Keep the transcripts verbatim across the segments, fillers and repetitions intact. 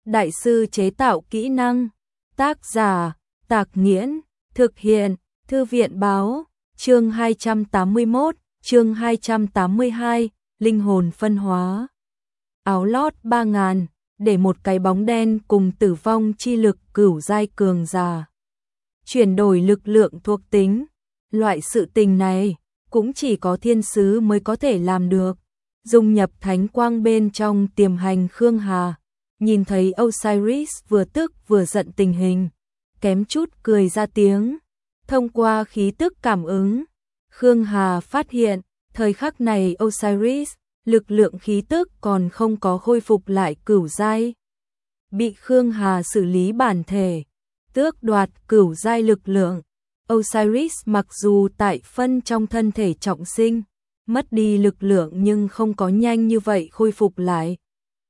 đại sư chế tạo kỹ năng. Tác giả, Tạc Nghiễn, thực hiện, Thư viện báo, chương hai trăm tám mươi mốt, chương hai trăm tám mươi hai, linh hồn phân hóa. Áo lót ba ngàn, để một cái bóng đen cùng tử vong chi lực cửu giai cường giả. Chuyển đổi lực lượng thuộc tính, loại sự tình này cũng chỉ có thiên sứ mới có thể làm được. Dung nhập thánh quang bên trong tiềm hành Khương Hà, nhìn thấy Osiris vừa tức vừa giận tình hình, kém chút cười ra tiếng. Thông qua khí tức cảm ứng, Khương Hà phát hiện, thời khắc này Osiris, lực lượng khí tức còn không có khôi phục lại cửu giai. Bị Khương Hà xử lý bản thể, tước đoạt cửu giai lực lượng. Osiris mặc dù tại phân trong thân thể trọng sinh, mất đi lực lượng nhưng không có nhanh như vậy khôi phục lại.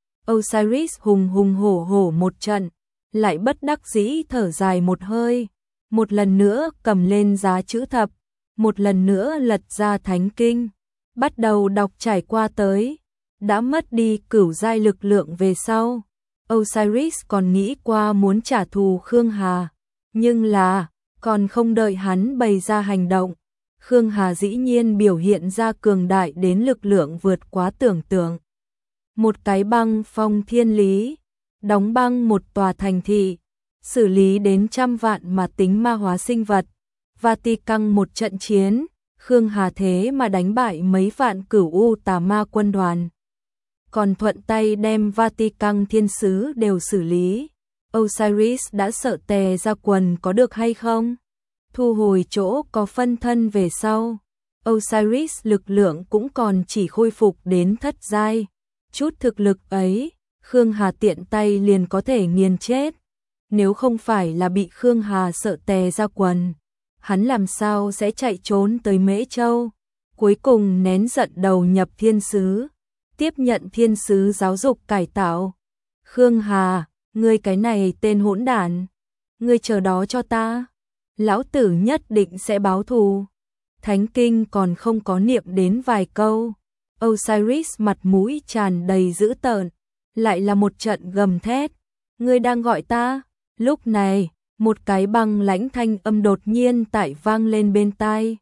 Osiris hùng hùng hổ hổ một trận, lại bất đắc dĩ thở dài một hơi, một lần nữa cầm lên giá chữ thập, một lần nữa lật ra thánh kinh, bắt đầu đọc trải qua tới. Đã mất đi cửu giai lực lượng về sau, Osiris còn nghĩ qua muốn trả thù Khương Hà, nhưng là còn không đợi hắn bày ra hành động, Khương Hà dĩ nhiên biểu hiện ra cường đại đến lực lượng vượt quá tưởng tượng. Một cái băng phong thiên lý, đóng băng một tòa thành thị, xử lý đến trăm vạn mà tính ma hóa sinh vật. Vatican một trận chiến, Khương Hà thế mà đánh bại mấy vạn cửu u tà ma quân đoàn. Còn thuận tay đem Vatican thiên sứ đều xử lý. Osiris đã sợ tè ra quần có được hay không? Thu hồi chỗ có phân thân về sau, Osiris lực lượng cũng còn chỉ khôi phục đến thất giai. Chút thực lực ấy, Khương Hà tiện tay liền có thể nghiền chết. Nếu không phải là bị Khương Hà sợ tè ra quần, hắn làm sao sẽ chạy trốn tới Mễ Châu, cuối cùng nén giận đầu nhập thiên sứ, tiếp nhận thiên sứ giáo dục cải tạo. Khương Hà, ngươi cái này tên hỗn đản, ngươi chờ đó cho ta, lão tử nhất định sẽ báo thù. Thánh kinh còn không có niệm đến vài câu, Osiris mặt mũi tràn đầy dữ tợn, lại là một trận gầm thét. Ngươi đang gọi ta? Lúc này, một cái băng lãnh thanh âm đột nhiên tại vang lên bên tai.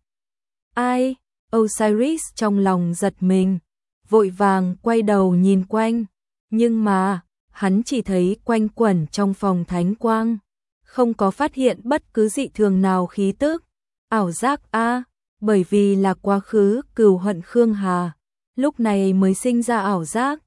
Ai? Osiris trong lòng giật mình, vội vàng quay đầu nhìn quanh, nhưng mà hắn chỉ thấy quanh quẩn trong phòng thánh quang, không có phát hiện bất cứ dị thường nào khí tức. Ảo giác a, bởi vì là quá khứ cừu hận Khương Hà, lúc này mới sinh ra ảo giác.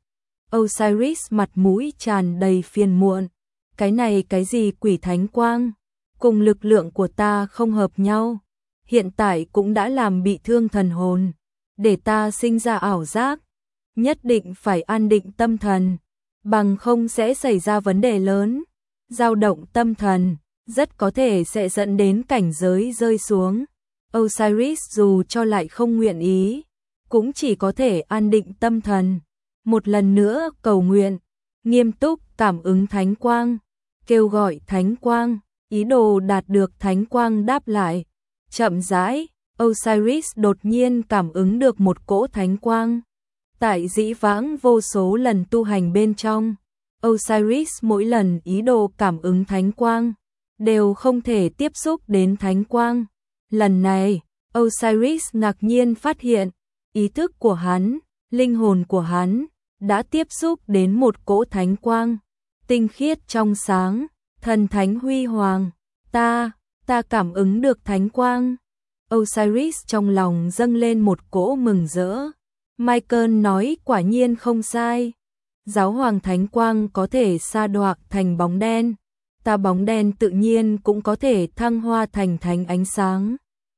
Osiris mặt mũi tràn đầy phiền muộn, cái này cái gì quỷ thánh quang, cùng lực lượng của ta không hợp nhau, hiện tại cũng đã làm bị thương thần hồn, để ta sinh ra ảo giác, nhất định phải an định tâm thần, bằng không sẽ xảy ra vấn đề lớn. Dao động tâm thần, rất có thể sẽ dẫn đến cảnh giới rơi xuống. Osiris dù cho lại không nguyện ý, cũng chỉ có thể an định tâm thần, một lần nữa cầu nguyện, nghiêm túc cảm ứng thánh quang, kêu gọi thánh quang, ý đồ đạt được thánh quang đáp lại. Chậm rãi, Osiris đột nhiên cảm ứng được một cỗ thánh quang. Tại dĩ vãng vô số lần tu hành bên trong, Osiris mỗi lần ý đồ cảm ứng thánh quang, đều không thể tiếp xúc đến thánh quang. Lần này, Osiris ngạc nhiên phát hiện, ý thức của hắn, linh hồn của hắn, đã tiếp xúc đến một cỗ thánh quang, tinh khiết trong sáng, thần thánh huy hoàng. Ta, ta cảm ứng được thánh quang. Osiris trong lòng dâng lên một cỗ mừng rỡ. Michael nói quả nhiên không sai. Giáo hoàng thánh quang có thể sa đoạc thành bóng đen, ta bóng đen tự nhiên cũng có thể thăng hoa thành thánh ánh sáng.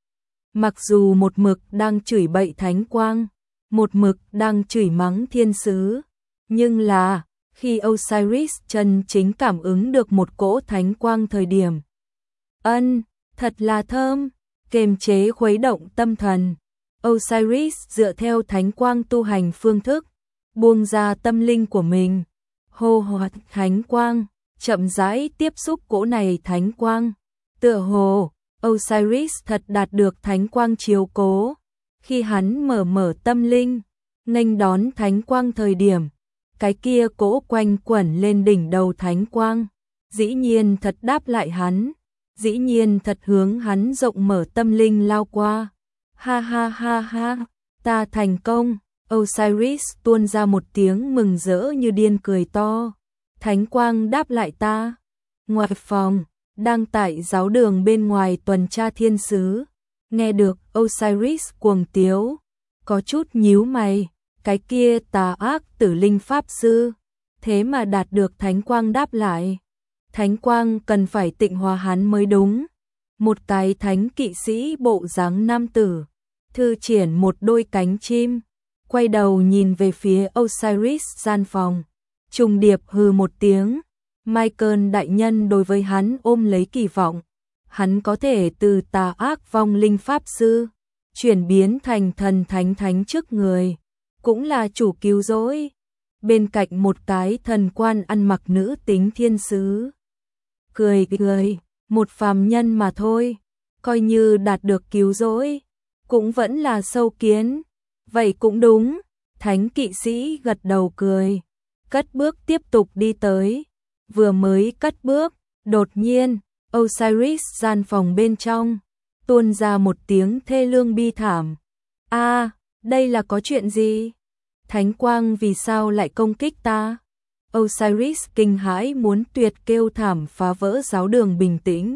Mặc dù một mực đang chửi bậy thánh quang, một mực đang chửi mắng thiên sứ, nhưng là khi Osiris chân chính cảm ứng được một cỗ thánh quang thời điểm, ân, thật là thơm, kiềm chế khuấy động tâm thần. Osiris dựa theo thánh quang tu hành phương thức, buông ra tâm linh của mình, hô hoạt thánh quang, chậm rãi tiếp xúc cỗ này thánh quang. Tựa hồ, Osiris thật đạt được thánh quang chiếu cố. Khi hắn mở mở tâm linh, nghênh đón thánh quang thời điểm, cái kia cỗ quanh quẩn lên đỉnh đầu thánh quang, dĩ nhiên thật đáp lại hắn, dĩ nhiên thật hướng hắn rộng mở tâm linh lao qua. Ha ha ha ha, ta thành công. Osiris tuôn ra một tiếng mừng rỡ như điên cười to. Thánh quang đáp lại ta. Ngoài phòng, đang tại giáo đường bên ngoài tuần tra thiên sứ, nghe được Osiris cuồng tiếu, có chút nhíu mày, cái kia tà ác tử linh pháp sư, thế mà đạt được thánh quang đáp lại. Thánh quang cần phải tịnh hóa hắn mới đúng. Một cái thánh kỵ sĩ bộ dáng nam tử, thư triển một đôi cánh chim, quay đầu nhìn về phía Osiris gian phòng, trùng điệp hừ một tiếng. Michael đại nhân đối với hắn ôm lấy kỳ vọng, hắn có thể từ tà ác vong linh pháp sư chuyển biến thành thần thánh thánh trước người, cũng là chủ cứu rỗi. Bên cạnh một cái thần quan ăn mặc nữ tính thiên sứ, cười cười, một phàm nhân mà thôi, coi như đạt được cứu rỗi, cũng vẫn là sâu kiến. Vậy cũng đúng, thánh kỵ sĩ gật đầu cười, cất bước tiếp tục đi tới. Vừa mới cất bước, đột nhiên, Osiris gian phòng bên trong tuôn ra một tiếng thê lương bi thảm. A, đây là có chuyện gì? Thánh quang vì sao lại công kích ta? Osiris kinh hãi muốn tuyệt kêu thảm phá vỡ giáo đường bình tĩnh.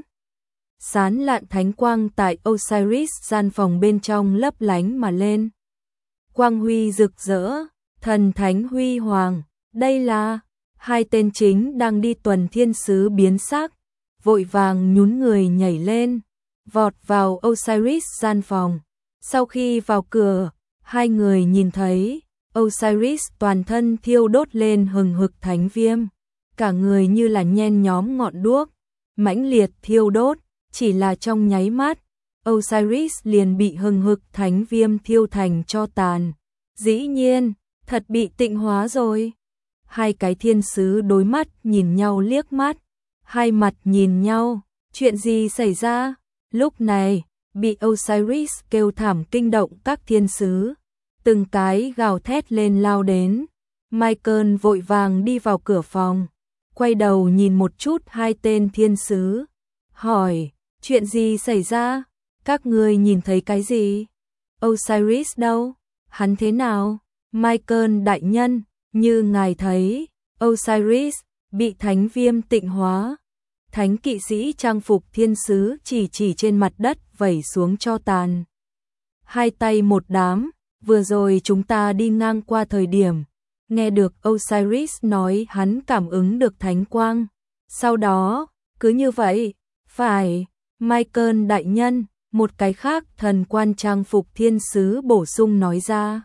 Sán lạn thánh quang tại Osiris gian phòng bên trong lấp lánh mà lên. Quang huy rực rỡ, thần thánh huy hoàng, đây là hai tên chính đang đi tuần thiên sứ biến sắc, vội vàng nhún người nhảy lên, vọt vào Osiris gian phòng. Sau khi vào cửa, hai người nhìn thấy Osiris toàn thân thiêu đốt lên hừng hực thánh viêm, cả người như là nhen nhóm ngọn đuốc, mãnh liệt thiêu đốt, chỉ là trong nháy mắt, Osiris liền bị hừng hực thánh viêm thiêu thành tro tàn. Dĩ nhiên, thật bị tịnh hóa rồi. Hai cái thiên sứ đối mắt nhìn nhau liếc mắt, hai mặt nhìn nhau, chuyện gì xảy ra? Lúc này, bị Osiris kêu thảm kinh động các thiên sứ, từng cái gào thét lên lao đến. Michael vội vàng đi vào cửa phòng, quay đầu nhìn một chút hai tên thiên sứ, hỏi, chuyện gì xảy ra? Các ngươi nhìn thấy cái gì? Osiris đâu? Hắn thế nào? Michael đại nhân, như ngài thấy, Osiris bị thánh viêm tịnh hóa. Thánh kỵ sĩ trang phục thiên sứ chỉ chỉ trên mặt đất vẩy xuống tro tàn. Hai tay một đám, vừa rồi chúng ta đi ngang qua thời điểm, nghe được Osiris nói hắn cảm ứng được thánh quang. Sau đó, cứ như vậy, phải, Michael đại nhân, một cái khác thần quan trang phục thiên sứ bổ sung nói ra.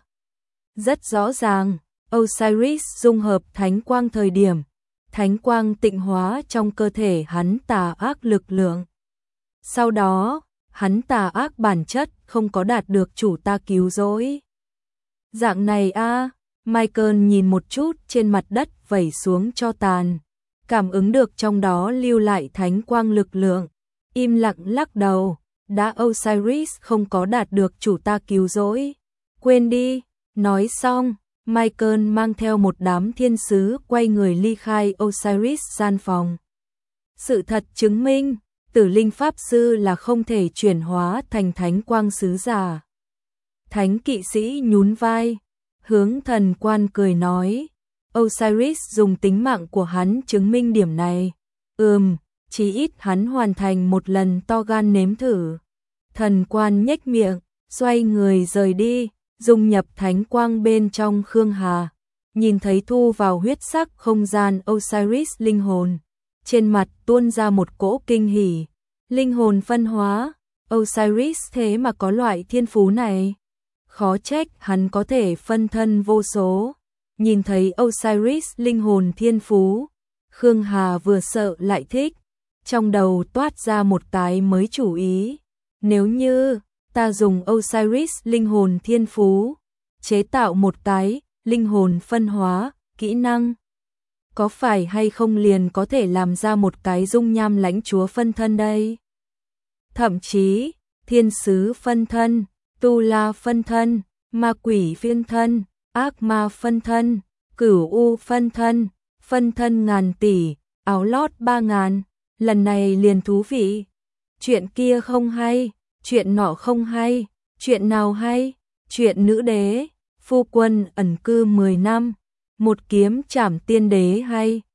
Rất rõ ràng, Osiris dung hợp thánh quang thời điểm, thánh quang tịnh hóa trong cơ thể hắn tà ác lực lượng. Sau đó, hắn tà ác bản chất không có đạt được chủ ta cứu rỗi. Dạng này a, Michael nhìn một chút trên mặt đất vẩy xuống cho tàn, cảm ứng được trong đó lưu lại thánh quang lực lượng, im lặng lắc đầu, đã Osiris không có đạt được chủ ta cứu rỗi. Quên đi, nói xong, Michael mang theo một đám thiên sứ quay người ly khai Osiris gian phòng. Sự thật chứng minh, tử linh pháp sư là không thể chuyển hóa thành thánh quang sứ giả. Thánh kỵ sĩ nhún vai, hướng thần quan cười nói, Osiris dùng tính mạng của hắn chứng minh điểm này. Ừm, chí ít hắn hoàn thành một lần to gan nếm thử. Thần quan nhếch miệng, xoay người rời đi, dung nhập thánh quang bên trong Khương Hà, nhìn thấy thu vào huyết sắc không gian Osiris linh hồn, trên mặt tuôn ra một cỗ kinh hỉ. Linh hồn phân hóa, Osiris thế mà có loại thiên phú này, khó trách hắn có thể phân thân vô số. Nhìn thấy Osiris linh hồn thiên phú, Khương Hà vừa sợ lại thích, trong đầu toát ra một cái mới chủ ý. Nếu như ta dùng Osiris linh hồn thiên phú, chế tạo một cái linh hồn phân hóa, kỹ năng, có phải hay không liền có thể làm ra một cái dung nham lãnh chúa phân thân đây? Thậm chí, thiên sứ phân thân, tu la phân thân, ma quỷ phiên thân, ác ma phân thân, Cửu U phân thân, phân thân ngàn tỷ, áo lót ba ngàn, lần này liền thú vị. Chuyện kia không hay, chuyện nọ không hay, chuyện nào hay? Chuyện nữ đế, phu quân ẩn cư mười năm, một kiếm trảm tiên đế hay.